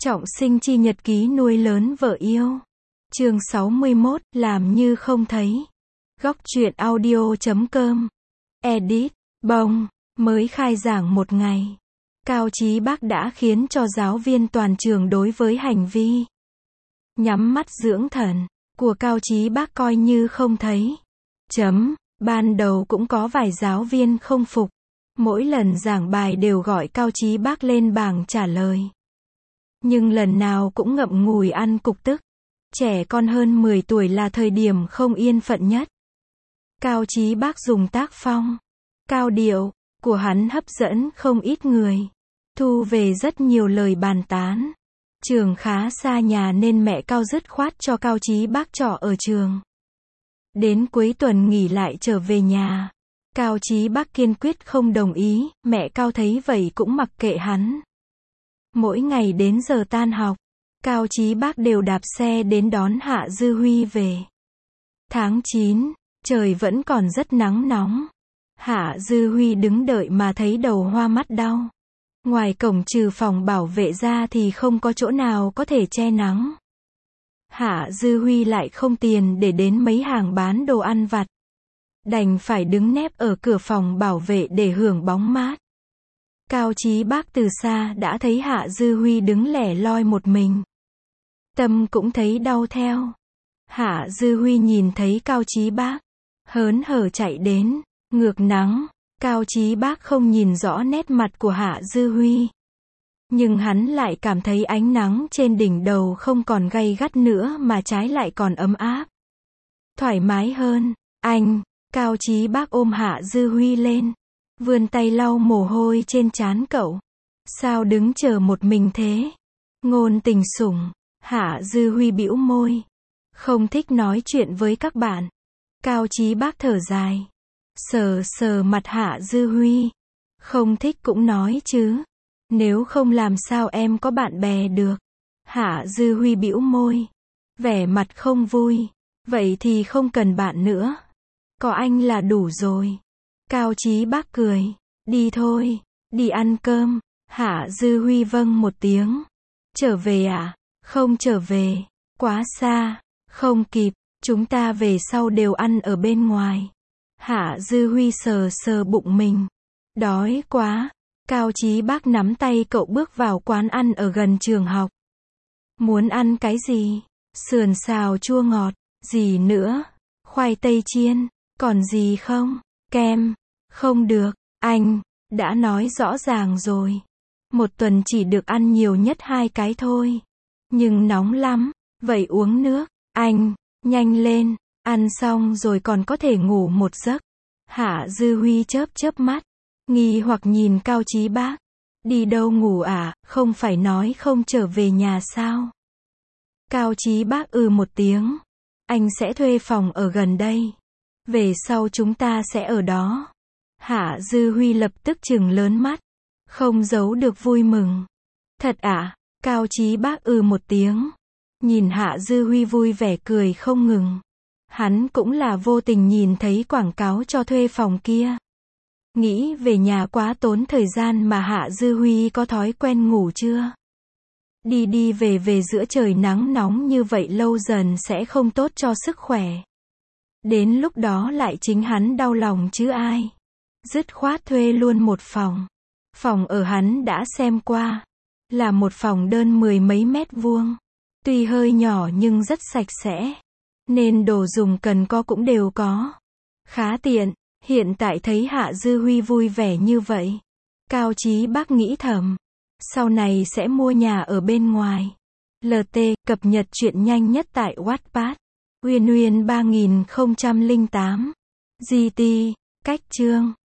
Trọng sinh chi nhật ký nuôi lớn vợ yêu. Chương 61, làm như không thấy. Góc truyện audio.com. Edit, bông, mới khai giảng một ngày. Cao Chí Bác đã khiến cho giáo viên toàn trường đối với hành vi nhắm mắt dưỡng thần của Cao Chí Bác coi như không thấy. Ban đầu cũng có vài giáo viên không phục. Mỗi lần giảng bài đều gọi Cao Chí Bác lên bảng trả lời. Nhưng lần nào cũng ngậm ngùi ăn cục tức. Trẻ con hơn 10 tuổi là thời điểm không yên phận nhất. Cao Chí Bác dùng tác phong cao điệu của hắn hấp dẫn không ít người, thu về rất nhiều lời bàn tán. Trường khá xa nhà nên mẹ Cao dứt khoát cho Cao Chí Bác trọ ở trường. Đến cuối tuần nghỉ lại trở về nhà. Cao Chí Bác kiên quyết không đồng ý, mẹ Cao thấy vậy cũng mặc kệ hắn. Mỗi ngày đến giờ tan học, Cao Chí Bác đều đạp xe đến đón Hạ Dư Huy về. Tháng 9, trời vẫn còn rất nắng nóng. Hạ Dư Huy đứng đợi mà thấy đầu hoa mắt đau. Ngoài cổng trừ phòng bảo vệ ra thì không có chỗ nào có thể che nắng. Hạ Dư Huy lại không tiền để đến mấy hàng bán đồ ăn vặt. Đành phải đứng nép ở cửa phòng bảo vệ để hưởng bóng mát. Cao Chí Bác từ xa đã thấy Hạ Dư Huy đứng lẻ loi một mình. Tâm cũng thấy đau theo. Hạ Dư Huy nhìn thấy Cao Chí Bác, hớn hở chạy đến, ngược nắng. Cao Chí Bác không nhìn rõ nét mặt của Hạ Dư Huy. Nhưng hắn lại cảm thấy ánh nắng trên đỉnh đầu không còn gay gắt nữa mà trái lại còn ấm áp. Thoải mái hơn. Cao Chí Bác ôm Hạ Dư Huy lên, vươn tay lau mồ hôi trên trán cậu. Sao đứng chờ một mình thế? Ngôn Tình sủng. Hạ Dư Huy bĩu môi. Không thích nói chuyện với các bạn. Cao Chí Bác thở dài. Sờ sờ mặt Hạ Dư Huy. Không thích cũng nói chứ. Nếu không làm sao em có bạn bè được. Hạ Dư Huy bĩu môi. Vẻ mặt không vui. Vậy thì không cần bạn nữa. Có anh là đủ rồi. Cao Chí Bác cười. Đi thôi. Đi ăn cơm. Hạ Dư Huy vâng một tiếng. Trở về à? Không trở về. Quá xa. Không kịp. Chúng ta về sau đều ăn ở bên ngoài. Hạ Dư Huy sờ sờ bụng mình. Đói quá. Cao Chí Bác nắm tay cậu bước vào quán ăn ở gần trường học. Muốn ăn cái gì? Sườn xào chua ngọt. Gì nữa? Khoai tây chiên. Còn gì không? Kem. Không được. Anh đã nói rõ ràng rồi. Một tuần chỉ được ăn nhiều nhất 2 cái thôi. Nhưng nóng lắm. Vậy uống nước. Nhanh lên. Ăn xong rồi còn có thể ngủ một giấc. Hạ Dư Huy chớp mắt. Nghi hoặc nhìn Cao Chí Bác. Đi đâu ngủ à? Không phải nói không trở về nhà sao? Cao Chí Bác một tiếng. Anh sẽ thuê phòng ở gần đây. Về sau chúng ta sẽ ở đó. Hạ Dư Huy lập tức trừng lớn mắt. Không giấu được vui mừng. Thật à? Cao Chí Bác một tiếng. Nhìn Hạ Dư Huy vui vẻ cười không ngừng. Hắn cũng là vô tình nhìn thấy quảng cáo cho thuê phòng kia. Nghĩ về nhà quá tốn thời gian mà Hạ Dư Huy có thói quen ngủ chưa? Đi về giữa trời nắng nóng như vậy lâu dần sẽ không tốt cho sức khỏe. Đến lúc đó lại chính hắn đau lòng chứ ai. Dứt khoát thuê luôn một phòng. Phòng ở hắn đã xem qua. Là một phòng đơn 10 mấy mét vuông. Tuy hơi nhỏ nhưng rất sạch sẽ. Nên đồ dùng cần có cũng đều có. Khá tiện. Hiện tại thấy Hạ Dư Huy vui vẻ như vậy. Cao Chí Bác nghĩ thầm. Sau này sẽ mua nhà ở bên ngoài. LT, cập nhật truyện nhanh nhất tại Wattpad. Uyên 3008. GT, cách chương.